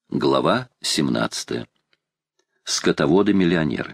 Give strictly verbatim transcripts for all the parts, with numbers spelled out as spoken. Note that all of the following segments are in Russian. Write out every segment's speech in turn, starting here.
Глава семнадцатая. Скотоводы-миллионеры.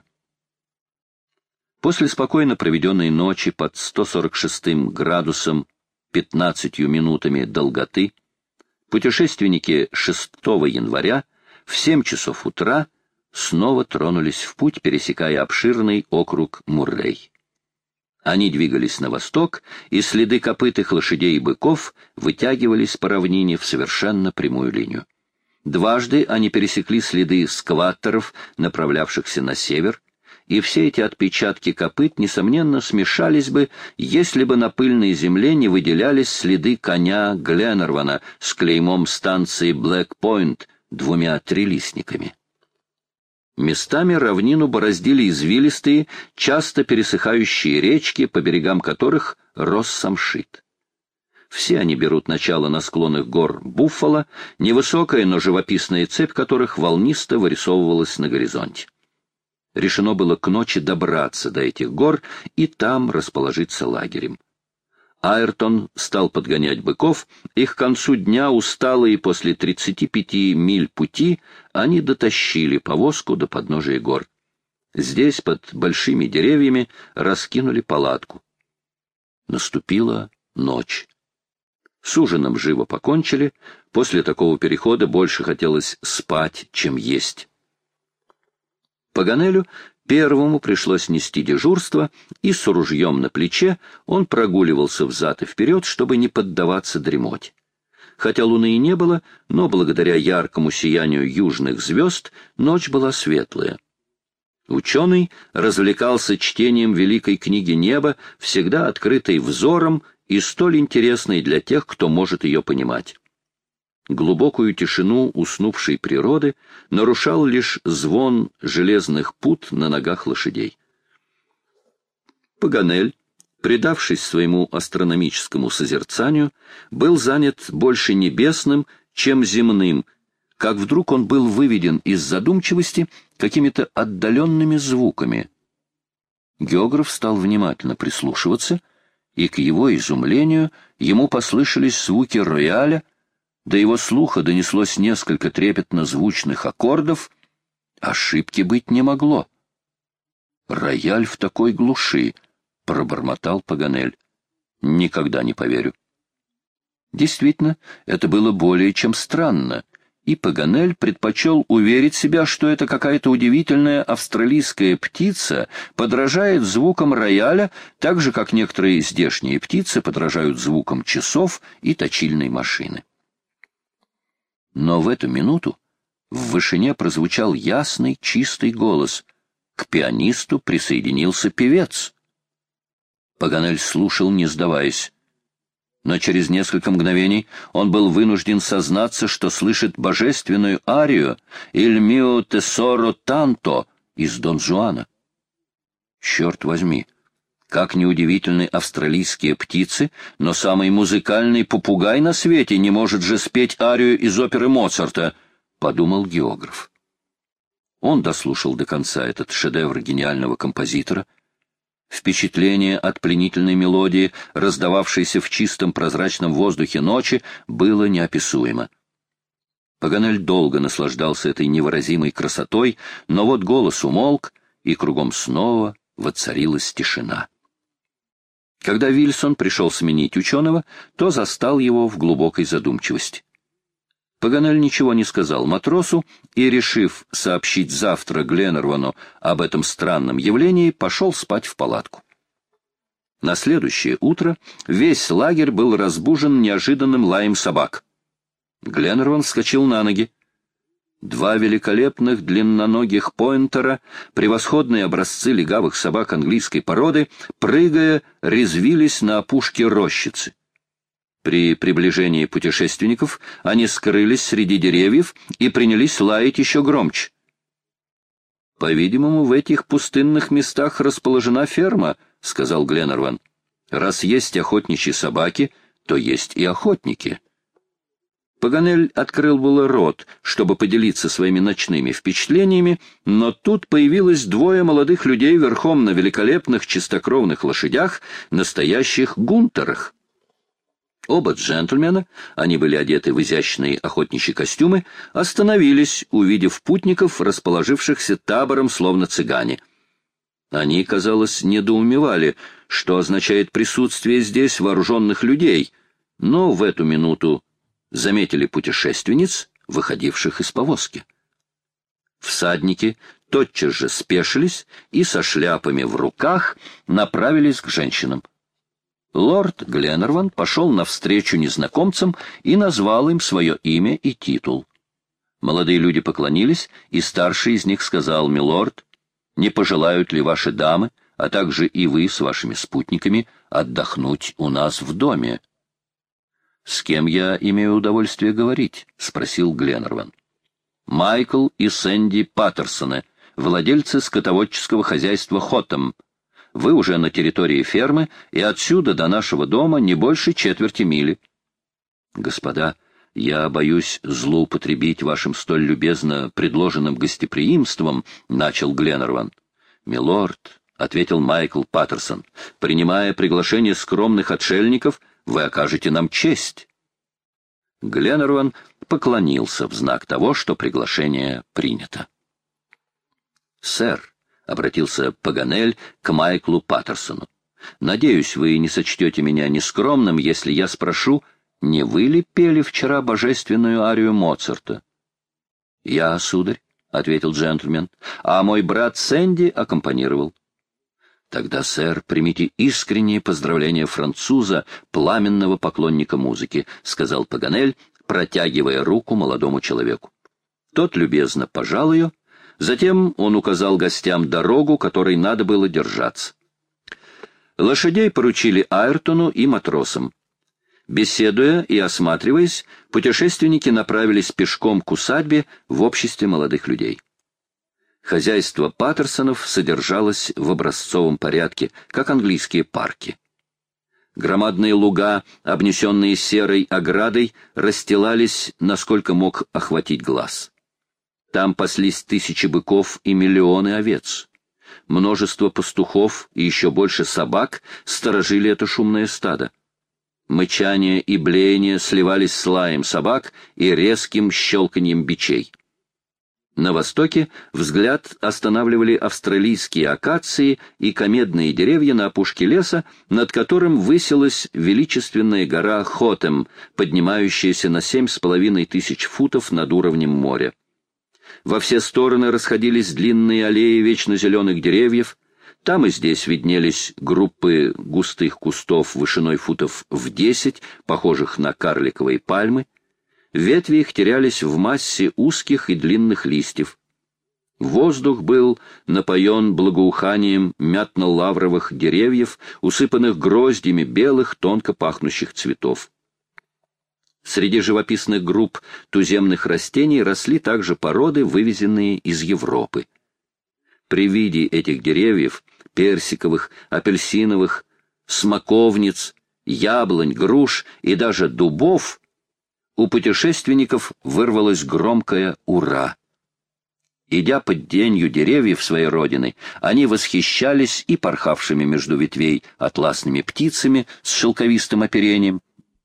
После спокойно проведенной ночи под сто сорок шестым градусом пятнадцатью минутами долготы путешественники шестого января в семь часов утра снова тронулись в путь, пересекая обширный округ Муррей. Они двигались на восток, и следы копытых лошадей и быков вытягивались по равнине в совершенно прямую линию. Дважды они пересекли следы скваттеров, направлявшихся на север, и все эти отпечатки копыт, несомненно, смешались бы, если бы на пыльной земле не выделялись следы коня Гленнервана с клеймом станции Блэк-Пойнт двумя трилистниками. Местами равнину бороздили извилистые, часто пересыхающие речки, по берегам которых рос самшит. Все они берут начало на склонах гор Буффало, невысокая, но живописная цепь которых волнисто вырисовывалась на горизонте. Решено было к ночи добраться до этих гор и там расположиться лагерем. Айртон стал подгонять быков, и к концу дня, усталые после тридцати пяти миль пути, они дотащили повозку до подножия гор. Здесь, под большими деревьями, раскинули палатку. Наступила ночь. С ужином живо покончили, после такого перехода больше хотелось спать, чем есть. Паганелю первому пришлось нести дежурство, и с ружьем на плече он прогуливался взад и вперед, чтобы не поддаваться дремоте. Хотя луны и не было, но благодаря яркому сиянию южных звезд ночь была светлая. Ученый развлекался чтением великой книги неба, всегда открытой взором и столь интересной для тех, кто может ее понимать. Глубокую тишину уснувшей природы нарушал лишь звон железных пут на ногах лошадей. Паганель, предавшись своему астрономическому созерцанию, был занят больше небесным, чем земным, как вдруг он был выведен из задумчивости какими-то отдаленными звуками. Географ стал внимательно прислушиваться, и, к его изумлению, ему послышались звуки рояля, до его слуха донеслось несколько трепетно-звучных аккордов. Ошибки быть не могло. «Рояль в такой глуши», — пробормотал Паганель. «Никогда не поверю». Действительно, это было более чем странно, и Паганель предпочел уверить себя, что это какая-то удивительная австралийская птица подражает звукам рояля, так же, как некоторые здешние птицы подражают звукам часов и точильной машины. Но в эту минуту в вышине прозвучал ясный, чистый голос. К пианисту присоединился певец. Паганель слушал, не сдаваясь. Но через несколько мгновений он был вынужден сознаться, что слышит божественную арию «Il mio tesoro tanto» из Дон Жуана. Черт возьми! Как неудивительны австралийские птицы, но самый музыкальный попугай на свете не может же спеть арию из оперы Моцарта, — подумал географ. Он дослушал до конца этот шедевр гениального композитора. Впечатление от пленительной мелодии, раздававшейся в чистом прозрачном воздухе ночи, было неописуемо. Паганель долго наслаждался этой невыразимой красотой, но вот голос умолк, и кругом снова воцарилась тишина. Когда Вильсон пришел сменить ученого, то застал его в глубокой задумчивости. Паганель ничего не сказал матросу и, решив сообщить завтра Гленнервану об этом странном явлении, пошел спать в палатку. На следующее утро весь лагерь был разбужен неожиданным лаем собак. Гленнерван вскочил на ноги. Два великолепных длинноногих пойнтера, превосходные образцы легавых собак английской породы, прыгая, резвились на опушке рощицы. При приближении путешественников они скрылись среди деревьев и принялись лаять еще громче. «По-видимому, в этих пустынных местах расположена ферма», — сказал Гленнерван. «Раз есть охотничьи собаки, то есть и охотники». Паганель открыл было рот, чтобы поделиться своими ночными впечатлениями, но тут появилось двое молодых людей верхом на великолепных чистокровных лошадях, настоящих гунтерах. Оба джентльмена, они были одеты в изящные охотничьи костюмы, остановились, увидев путников, расположившихся табором, словно цыгане. Они, казалось, недоумевали, что означает присутствие здесь вооруженных людей, но в эту минуту заметили путешественниц, выходивших из повозки. Всадники тотчас же спешились и со шляпами в руках направились к женщинам. Лорд Гленнерван пошел навстречу незнакомцам и назвал им свое имя и титул. Молодые люди поклонились, и старший из них сказал: «Милорд, не пожелают ли ваши дамы, а также и вы с вашими спутниками, отдохнуть у нас в доме?» «С кем я имею удовольствие говорить?» — спросил Гленнерван. «Майкл и Сэнди Паттерсоны, владельцы скотоводческого хозяйства Хоттем. Вы уже на территории фермы, и отсюда до нашего дома не больше четверти мили». «Господа, я боюсь злоупотребить вашим столь любезно предложенным гостеприимством», — начал Гленнерван. «Милорд», — ответил Майкл Паттерсон, — «принимая приглашение скромных отшельников, вы окажете нам честь». Гленнерван поклонился в знак того, что приглашение принято. «Сэр», — обратился Паганель к Майклу Паттерсону, — «надеюсь, вы не сочтете меня нескромным, если я спрошу, не вы ли пели вчера божественную арию Моцарта?» «Я, сударь», — ответил джентльмен, — «а мой брат Сэнди аккомпанировал». «Тогда, сэр, примите искренние поздравления француза, пламенного поклонника музыки», — сказал Паганель, протягивая руку молодому человеку. Тот любезно пожал ее. Затем он указал гостям дорогу, которой надо было держаться. Лошадей поручили Айртону и матросам. Беседуя и осматриваясь, путешественники направились пешком к усадьбе в обществе молодых людей. Хозяйство Паттерсонов содержалось в образцовом порядке, как английские парки. Громадные луга, обнесенные серой оградой, расстилались, насколько мог охватить глаз. Там паслись тысячи быков и миллионы овец. Множество пастухов и еще больше собак сторожили это шумное стадо. Мычание и блеяние сливались с лаем собак и резким щелканьем бичей. На востоке взгляд останавливали австралийские акации и комедные деревья на опушке леса, над которым высилась величественная гора Хоттем, поднимающаяся на семь с половиной тысяч футов над уровнем моря. Во все стороны расходились длинные аллеи вечно зеленых деревьев. Там и здесь виднелись группы густых кустов вышиной футов в десять, похожих на карликовые пальмы. Ветви их терялись в массе узких и длинных листьев. Воздух был напоен благоуханием мятно-лавровых деревьев, усыпанных гроздьями белых, тонко пахнущих цветов. Среди живописных групп туземных растений росли также породы, вывезенные из Европы. При виде этих деревьев, персиковых, апельсиновых, смоковниц, яблонь, груш и даже дубов, у путешественников вырвалось громкое «Ура!». Идя под тенью деревьев своей родины, они восхищались и порхавшими между ветвей атласными птицами с шелковистым оперением,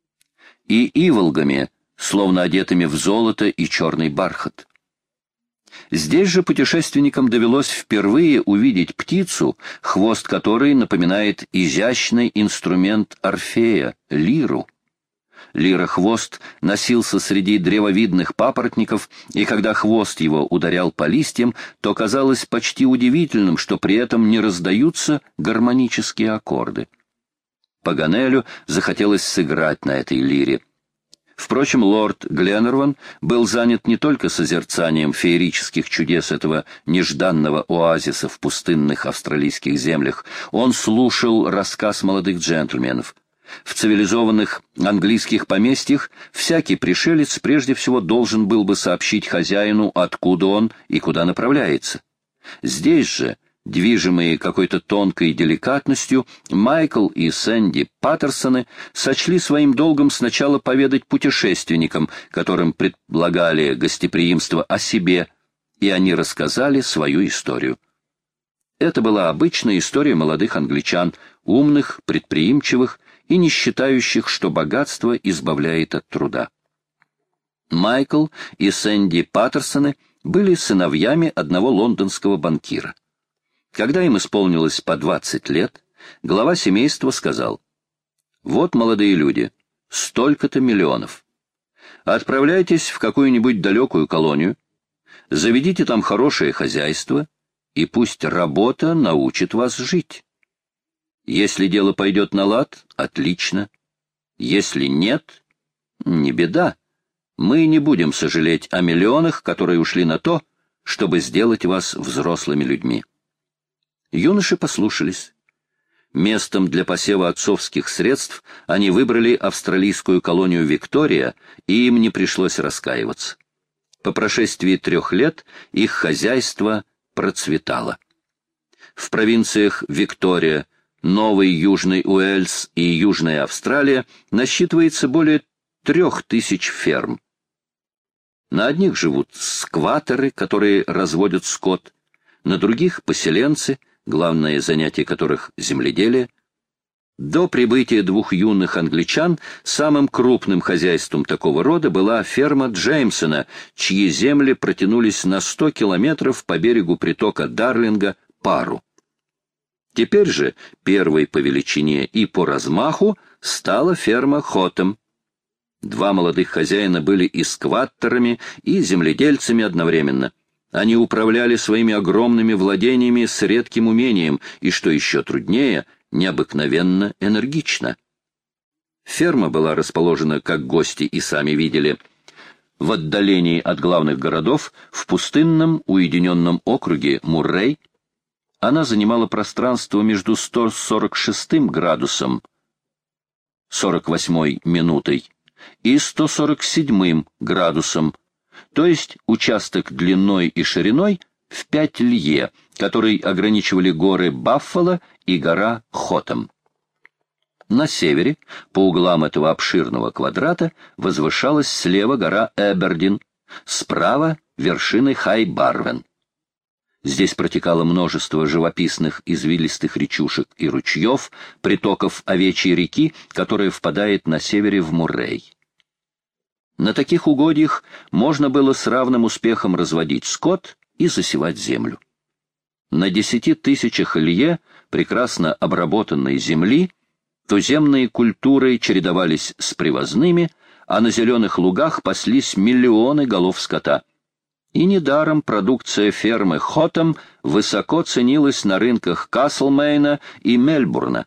и иволгами, словно одетыми в золото и черный бархат. Здесь же путешественникам довелось впервые увидеть птицу, хвост которой напоминает изящный инструмент Орфея — лиру. Лира-хвост носился среди древовидных папоротников, и когда хвост его ударял по листьям, то казалось почти удивительным, что при этом не раздаются гармонические аккорды. Паганелю захотелось сыграть на этой лире. Впрочем, лорд Гленнерван был занят не только созерцанием феерических чудес этого нежданного оазиса в пустынных австралийских землях. Он слушал рассказ молодых джентльменов. В цивилизованных английских поместьях всякий пришелец прежде всего должен был бы сообщить хозяину, откуда он и куда направляется. Здесь же, движимые какой-то тонкой деликатностью, Майкл и Сэнди Паттерсоны сочли своим долгом сначала поведать путешественникам, которым предлагали гостеприимство, о себе, и они рассказали свою историю. Это была обычная история молодых англичан, умных, предприимчивых и не считающих, что богатство избавляет от труда. Майкл и Сэнди Паттерсоны были сыновьями одного лондонского банкира. Когда им исполнилось по двадцать лет, глава семейства сказал: «Вот, молодые люди, столько-то миллионов. Отправляйтесь в какую-нибудь далекую колонию, заведите там хорошее хозяйство, и пусть работа научит вас жить. Если дело пойдет на лад, отлично. Если нет, не беда. Мы не будем сожалеть о миллионах, которые ушли на то, чтобы сделать вас взрослыми людьми». Юноши послушались. Местом для посева отцовских средств они выбрали австралийскую колонию Виктория, и им не пришлось раскаиваться. По прошествии трех лет их хозяйство процветало. В провинциях Виктория, Новый Южный Уэльс и Южная Австралия насчитывается более трех тысяч ферм. На одних живут скваторы, которые разводят скот, на других — поселенцы, главное занятие которых — земледелие. До прибытия двух юных англичан самым крупным хозяйством такого рода была ферма Джеймсона, чьи земли протянулись на сто километров по берегу притока Дарлинга Пару. Теперь же первой по величине и по размаху стала ферма Хотэм. Два молодых хозяина были и скваттерами, и земледельцами одновременно. Они управляли своими огромными владениями с редким умением и, что еще труднее, необыкновенно энергично. Ферма была расположена, как гости и сами видели, в отдалении от главных городов, в пустынном уединенном округе Муррей. Она занимала пространство между сто сорок шестым градусом сорок восьмой минутой и сто сорок седьмым градусом, то есть участок длиной и шириной в пять лье, который ограничивали горы Баффало и гора Хотэм. На севере, по углам этого обширного квадрата, возвышалась слева гора Эбердин, справа — вершины Хай-Барвен. Здесь протекало множество живописных извилистых речушек и ручьев, притоков Овечьей реки, которая впадает на севере в Муррей. На таких угодьях можно было с равным успехом разводить скот и засевать землю. На десяти тысячах лье прекрасно обработанной земли туземные культуры чередовались с привозными, а на зеленых лугах паслись миллионы голов скота. И недаром продукция фермы Хотэм высоко ценилась на рынках Каслмейна и Мельбурна.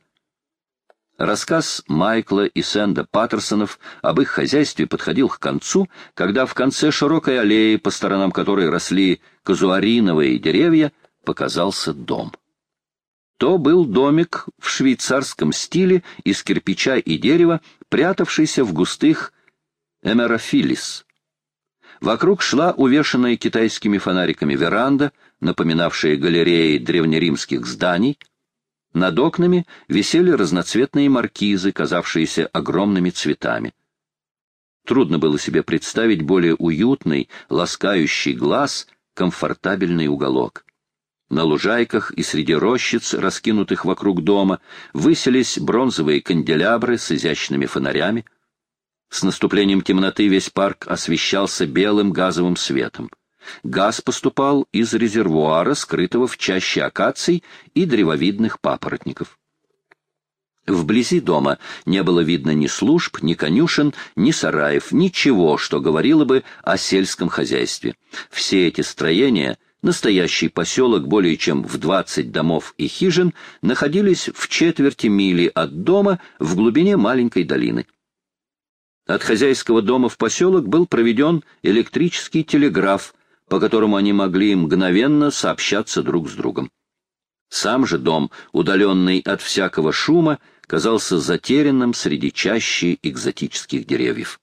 Рассказ Майкла и Сэнда Паттерсонов об их хозяйстве подходил к концу, когда в конце широкой аллеи, по сторонам которой росли казуариновые деревья, показался дом. То был домик в швейцарском стиле из кирпича и дерева, прятавшийся в густых эмерофилис. Вокруг шла увешанная китайскими фонариками веранда, напоминавшая галереи древнеримских зданий. Над окнами висели разноцветные маркизы, казавшиеся огромными цветами. Трудно было себе представить более уютный, ласкающий глаз, комфортабельный уголок. На лужайках и среди рощиц, раскинутых вокруг дома, высились бронзовые канделябры с изящными фонарями. С наступлением темноты весь парк освещался белым газовым светом. Газ поступал из резервуара, скрытого в чаще акаций и древовидных папоротников. Вблизи дома не было видно ни служб, ни конюшен, ни сараев, ничего, что говорило бы о сельском хозяйстве. Все эти строения, настоящий поселок более чем в двадцать домов и хижин, находились в четверти мили от дома в глубине маленькой долины. От хозяйского дома в поселок был проведен электрический телеграф, по которому они могли мгновенно сообщаться друг с другом. Сам же дом, удаленный от всякого шума, казался затерянным среди чащи экзотических деревьев.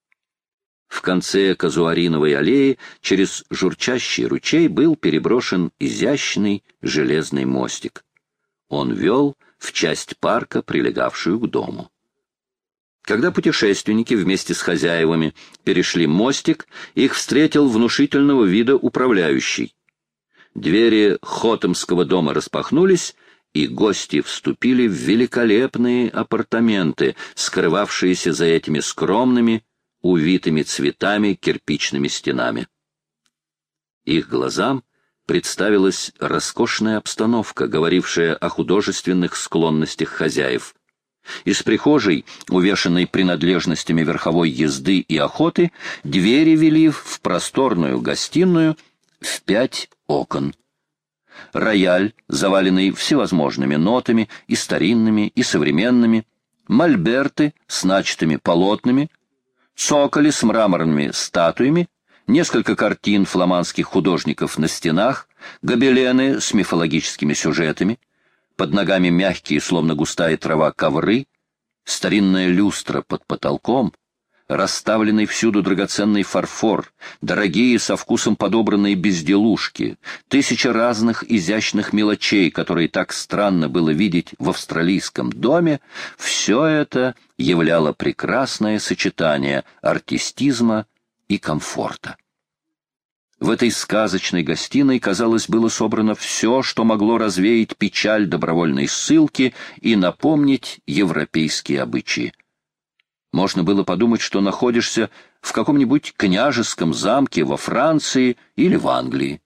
В конце казуариновой аллеи через журчащий ручей был переброшен изящный железный мостик. Он вел в часть парка, прилегавшую к дому. Когда путешественники вместе с хозяевами перешли мостик, их встретил внушительного вида управляющий. Двери Хотэмского дома распахнулись, и гости вступили в великолепные апартаменты, скрывавшиеся за этими скромными, увитыми цветами кирпичными стенами. Их глазам представилась роскошная обстановка, говорившая о художественных склонностях хозяев. Из прихожей, увешанной принадлежностями верховой езды и охоты, двери вели в просторную гостиную в пять окон. Рояль, заваленный всевозможными нотами, и старинными, и современными, мольберты с начатыми полотнами, цоколи с мраморными статуями, несколько картин фламандских художников на стенах, гобелены с мифологическими сюжетами, под ногами мягкие, словно густая трава, ковры, старинная люстра под потолком, расставленный всюду драгоценный фарфор, дорогие со вкусом подобранные безделушки, тысяча разных изящных мелочей, которые так странно было видеть в австралийском доме, все это являло прекрасное сочетание артистизма и комфорта. В этой сказочной гостиной, казалось, было собрано все, что могло развеять печаль добровольной ссылки и напомнить европейские обычаи. Можно было подумать, что находишься в каком-нибудь княжеском замке во Франции или в Англии.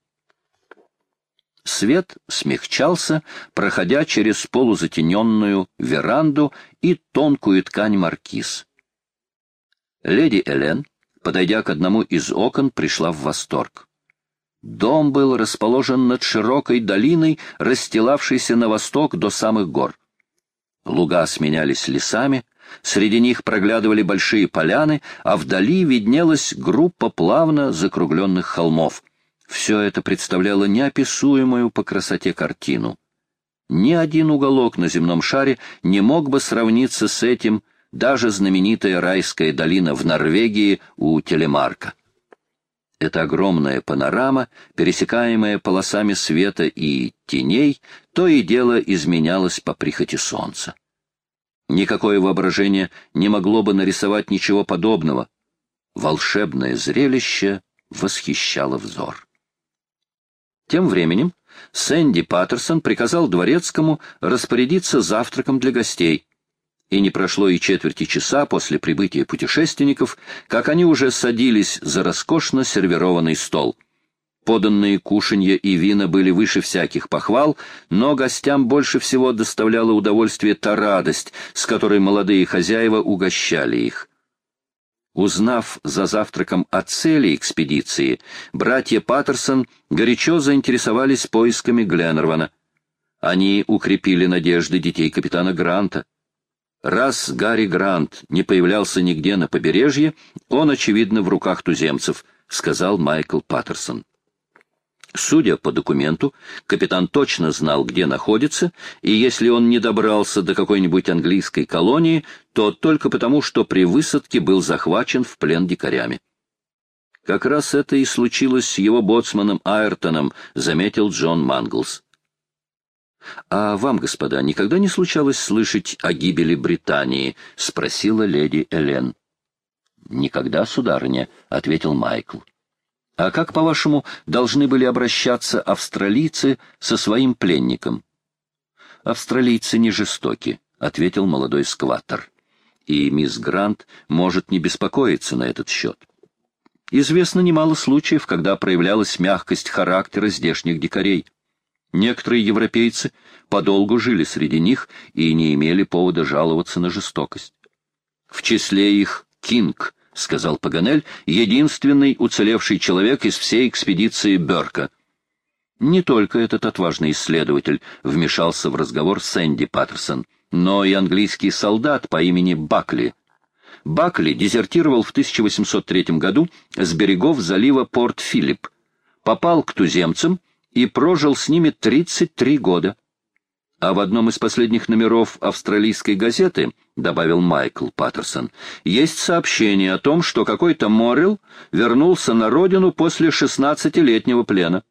Свет смягчался, проходя через полузатененную веранду и тонкую ткань маркиз. Леди Элен, подойдя к одному из окон, пришла в восторг. Дом был расположен над широкой долиной, расстилавшейся на восток до самых гор. Луга сменялись лесами, среди них проглядывали большие поляны, а вдали виднелась группа плавно закругленных холмов. Все это представляло неописуемую по красоте картину. Ни один уголок на земном шаре не мог бы сравниться с этим, даже знаменитая райская долина в Норвегии у Телемарка. Эта огромная панорама, пересекаемая полосами света и теней, то и дело изменялась по прихоти солнца. Никакое воображение не могло бы нарисовать ничего подобного. Волшебное зрелище восхищало взор. Тем временем Сэнди Паттерсон приказал дворецкому распорядиться завтраком для гостей, и не прошло и четверти часа после прибытия путешественников, как они уже садились за роскошно сервированный стол. Поданные кушанья и вина были выше всяких похвал, но гостям больше всего доставляла удовольствие та радость, с которой молодые хозяева угощали их. Узнав за завтраком о цели экспедиции, братья Паттерсон горячо заинтересовались поисками Гленнервана. Они укрепили надежды детей капитана Гранта. Раз Гарри Грант не появлялся нигде на побережье, он, очевидно, в руках туземцев, сказал Майкл Паттерсон. Судя по документу, капитан точно знал, где находится, и если он не добрался до какой-нибудь английской колонии, то только потому, что при высадке был захвачен в плен дикарями. Как раз это и случилось с его боцманом Айртоном, заметил Джон Манглс. «А вам, господа, никогда не случалось слышать о гибели Британии?» — спросила леди Элен. «Никогда, сударыня», — ответил Майкл. «А как, по-вашему, должны были обращаться австралийцы со своим пленником?» «Австралийцы не жестоки», — ответил молодой скваттер. «И мисс Грант может не беспокоиться на этот счет. Известно немало случаев, когда проявлялась мягкость характера здешних дикарей. Некоторые европейцы подолгу жили среди них и не имели повода жаловаться на жестокость. В числе их Кинг, — сказал Паганель, — единственный уцелевший человек из всей экспедиции Бёрка. Не только этот отважный исследователь вмешался в разговор Сэнди Паттерсон, но и английский солдат по имени Бакли. Бакли дезертировал в тысяча восемьсот третьем году с берегов залива Порт-Филипп, попал к туземцам и прожил с ними тридцать три года. А в одном из последних номеров австралийской газеты, добавил Майкл Паттерсон, есть сообщение о том, что какой-то Моррелл вернулся на родину после шестнадцатилетнего плена.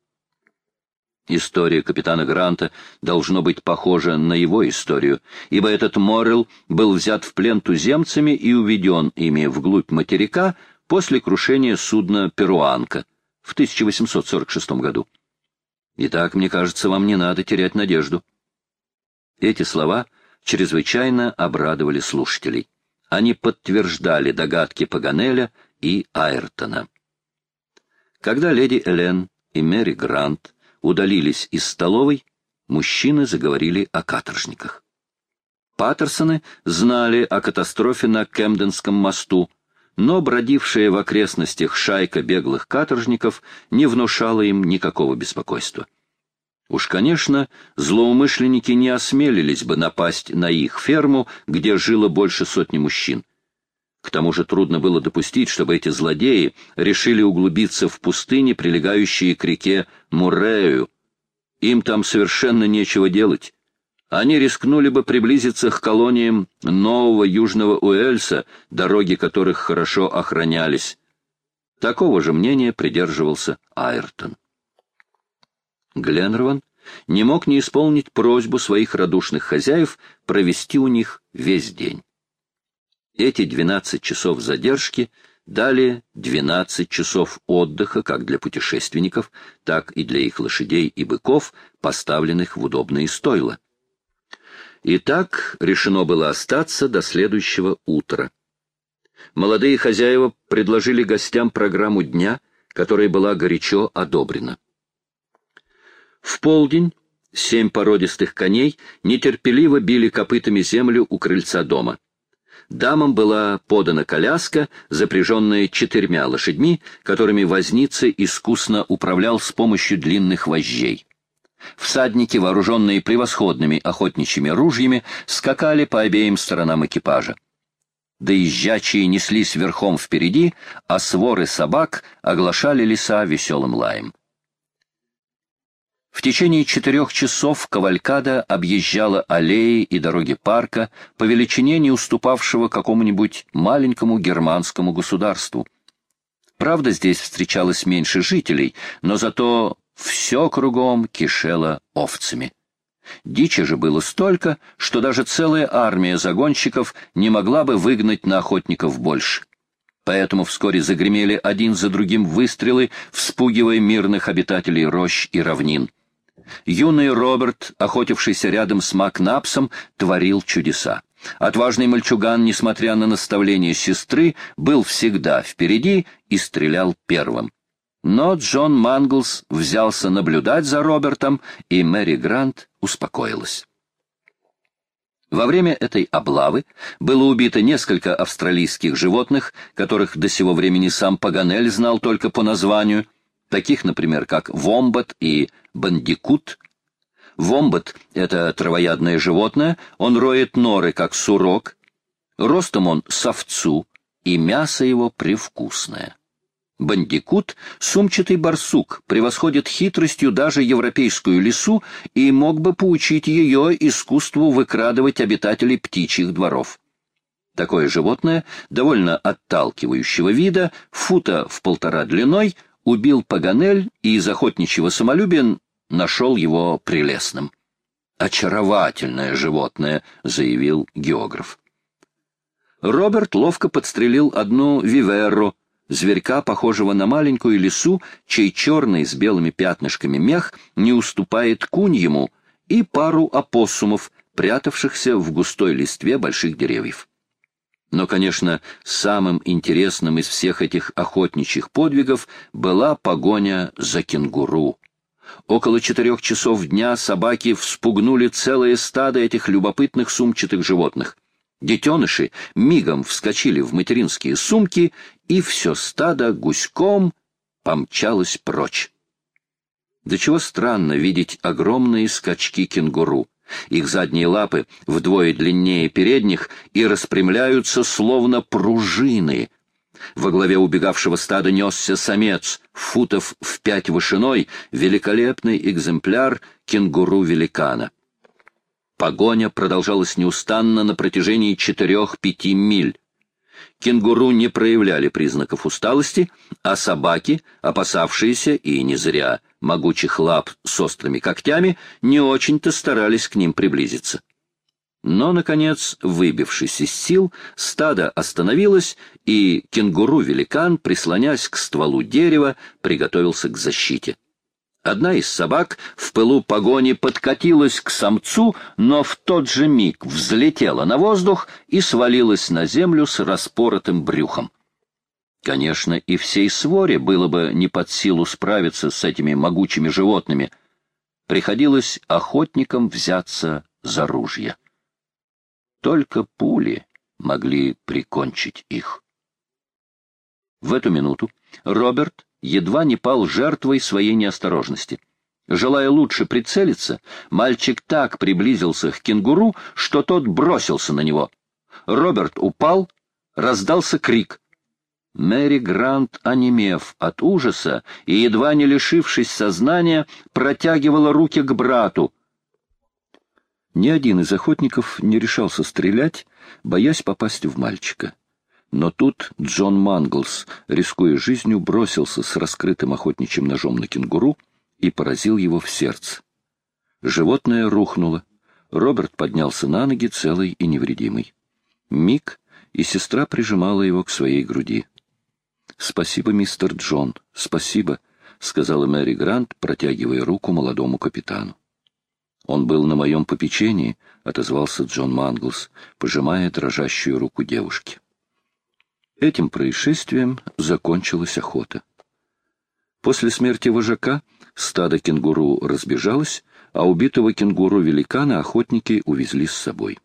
История капитана Гранта должно быть похожа на его историю, ибо этот Моррелл был взят в плен туземцами и уведен ими вглубь материка после крушения судна «Перуанка» в тысяча восемьсот сорок шестом году. Итак, мне кажется, вам не надо терять надежду. Эти слова чрезвычайно обрадовали слушателей. Они подтверждали догадки Паганеля и Айртона. Когда леди Элен и Мэри Грант удалились из столовой, мужчины заговорили о каторжниках. Паттерсоны знали о катастрофе на Кэмденском мосту, но бродившая в окрестностях шайка беглых каторжников не внушала им никакого беспокойства. Уж, конечно, злоумышленники не осмелились бы напасть на их ферму, где жило больше сотни мужчин. К тому же трудно было допустить, чтобы эти злодеи решили углубиться в пустыни, прилегающие к реке Муррею. Им там совершенно нечего делать. Они рискнули бы приблизиться к колониям Нового Южного Уэльса, дороги которых хорошо охранялись. Такого же мнения придерживался Айртон. Гленнерван не мог не исполнить просьбу своих радушных хозяев провести у них весь день. Эти двенадцать часов задержки дали двенадцать часов отдыха как для путешественников, так и для их лошадей и быков, поставленных в удобные стойла. И так решено было остаться до следующего утра. Молодые хозяева предложили гостям программу дня, которая была горячо одобрена. В полдень семь породистых коней нетерпеливо били копытами землю у крыльца дома. Дамам была подана коляска, запряженная четырьмя лошадьми, которыми возница искусно управлял с помощью длинных вожжей. Всадники, вооруженные превосходными охотничьими ружьями, скакали по обеим сторонам экипажа. Доезжачие неслись верхом впереди, а своры собак оглашали леса веселым лаем. В течение четырех часов кавалькада объезжала аллеи и дороги парка, по величине не уступавшего какому-нибудь маленькому германскому государству. Правда, здесь встречалось меньше жителей, но зато все кругом кишело овцами. Дичи же было столько, что даже целая армия загонщиков не могла бы выгнать на охотников больше. Поэтому вскоре загремели один за другим выстрелы, вспугивая мирных обитателей рощ и равнин. Юный Роберт, охотившийся рядом с Макнапсом, творил чудеса. Отважный мальчуган, несмотря на наставления сестры, был всегда впереди и стрелял первым. Но Джон Манглс взялся наблюдать за Робертом, и Мэри Грант успокоилась. Во время этой облавы было убито несколько австралийских животных, которых до сего времени сам Паганель знал только по названию, таких, например, как вомбат и бандикут. Вомбат — это травоядное животное, он роет норы, как сурок. Ростом он с овцу, и мясо его привкусное. Бандикут — сумчатый барсук, превосходит хитростью даже европейскую лису и мог бы поучить ее искусству выкрадывать обитателей птичьих дворов. Такое животное, довольно отталкивающего вида, фута в полтора длиной, убил Паганель и из охотничьего самолюбия нашел его прелестным. «Очаровательное животное», — заявил географ. Роберт ловко подстрелил одну виверру, зверька, похожего на маленькую лису, чей черный с белыми пятнышками мех не уступает куньему, и пару опоссумов, прятавшихся в густой листве больших деревьев. Но, конечно, самым интересным из всех этих охотничьих подвигов была погоня за кенгуру. Около четырех часов дня собаки вспугнули целое стадо этих любопытных сумчатых животных. Детеныши мигом вскочили в материнские сумки, и все стадо гуськом помчалось прочь. До чего странно видеть огромные скачки кенгуру. Их задние лапы вдвое длиннее передних и распрямляются словно пружины. Во главе убегавшего стада несся самец, футов в пять вышиной, великолепный экземпляр кенгуру-великана. Погоня продолжалась неустанно на протяжении четырех-пяти миль. Кенгуру не проявляли признаков усталости, а собаки, опасавшиеся, и не зря, могучих лап с острыми когтями, не очень-то старались к ним приблизиться. Но, наконец, выбившись из сил, стадо остановилось, и кенгуру-великан, прислонясь к стволу дерева, приготовился к защите. Одна из собак в пылу погони подкатилась к самцу, но в тот же миг взлетела на воздух и свалилась на землю с распоротым брюхом. Конечно, и всей своре было бы не под силу справиться с этими могучими животными. Приходилось охотникам взяться за ружья. Только пули могли прикончить их. В эту минуту Роберт едва не пал жертвой своей неосторожности. Желая лучше прицелиться, мальчик так приблизился к кенгуру, что тот бросился на него. Роберт упал, раздался крик. Мэри Грант, онемев от ужаса и едва не лишившись сознания, протягивала руки к брату. Ни один из охотников не решался стрелять, боясь попасть в мальчика. Но тут Джон Манглс, рискуя жизнью, бросился с раскрытым охотничьим ножом на кенгуру и поразил его в сердце. Животное рухнуло. Роберт поднялся на ноги целый и невредимый. Мик и сестра прижимала его к своей груди. «Спасибо, мистер Джон, спасибо», — сказала Мэри Грант, протягивая руку молодому капитану. «Он был на моем попечении», — отозвался Джон Манглс, пожимая дрожащую руку девушки. Этим происшествием закончилась охота. После смерти вожака стадо кенгуру разбежалось, а убитого кенгуру-великана охотники увезли с собой.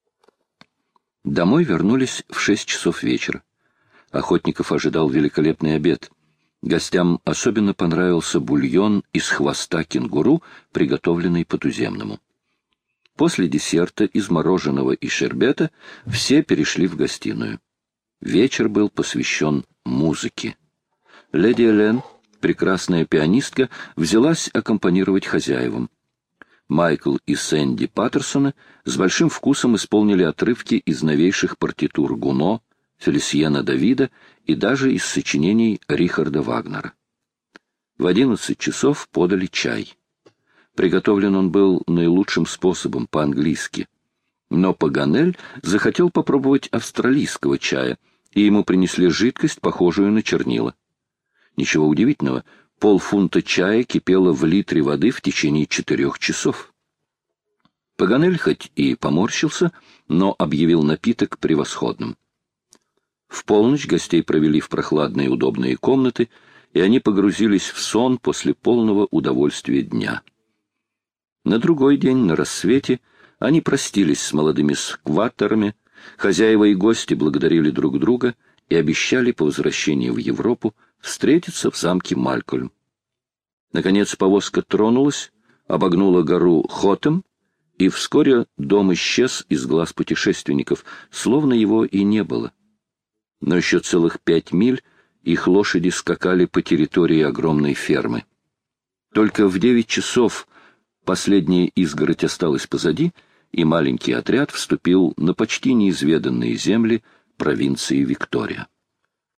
Домой вернулись в шесть часов вечера. Охотников ожидал великолепный обед. Гостям особенно понравился бульон из хвоста кенгуру, приготовленный по-туземному. После десерта из мороженого и шербета все перешли в гостиную. Вечер был посвящен музыке. Леди Элен, прекрасная пианистка, взялась аккомпанировать хозяевам. Майкл и Сэнди Паттерсоны с большим вкусом исполнили отрывки из новейших партитур Гуно, Фелисьена Давида и даже из сочинений Рихарда Вагнера. В одиннадцать часов подали чай. Приготовлен он был наилучшим способом, по-английски. Но Паганель захотел попробовать австралийского чая, и ему принесли жидкость, похожую на чернила. Ничего удивительного, полфунта чая кипело в литре воды в течение четырех часов. Паганель хоть и поморщился, но объявил напиток превосходным. В полночь гостей провели в прохладные и удобные комнаты, и они погрузились в сон после полного удовольствия дня. На другой день, на рассвете, они простились с молодыми скваттерами, хозяева и гости благодарили друг друга и обещали по возвращении в Европу встретиться в замке Малькольм. Наконец повозка тронулась, обогнула гору Хотем, и вскоре дом исчез из глаз путешественников, словно его и не было. Но еще целых пять миль их лошади скакали по территории огромной фермы. Только в девять часов последняя изгородь осталась позади, и маленький отряд вступил на почти неизведанные земли провинции Виктория.